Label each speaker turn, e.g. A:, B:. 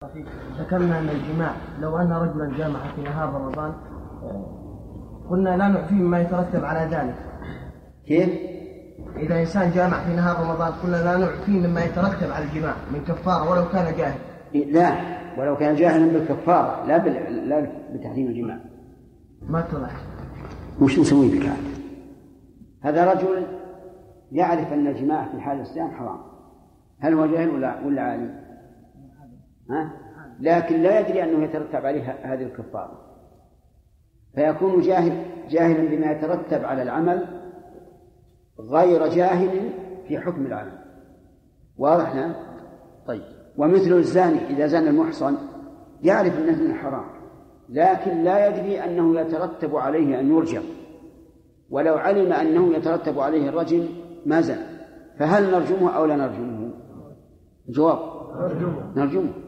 A: ذكرنا أن الجماع لو أن رجلا جامع في نهار رمضان قلنا لا نعفيه مما يترتب على ذلك.
B: كيف؟
A: إذا إنسان جامع في نهار رمضان قلنا لا نعفيه مما يترتب على الجماع من كفارة ولو كان جاهل.
B: لا، ولو كان جاهلا بالكفارة لا بتحريم الجماع.
A: ما اتضح.
B: وش نسوي بك هذا رجل يعرف أن الجماع في حال الصيام حرام، هل هو جاهل ولا عالم؟ لكن لا يدري أنه يترتب عليه هذه الكفارة، فيكون جاهلا بما يترتب على العمل غير جاهل في حكم العمل. واضح لنا؟ طيب. ومثل الزاني إذا زنى المحصن يعرف أن الزنا حرام لكن لا يدري أنه يترتب عليه أن يرجم، ولو علم أنه يترتب عليه الرجم ما زنى، فهل نرجمه أو لا نرجمه؟ الجواب نرجمه.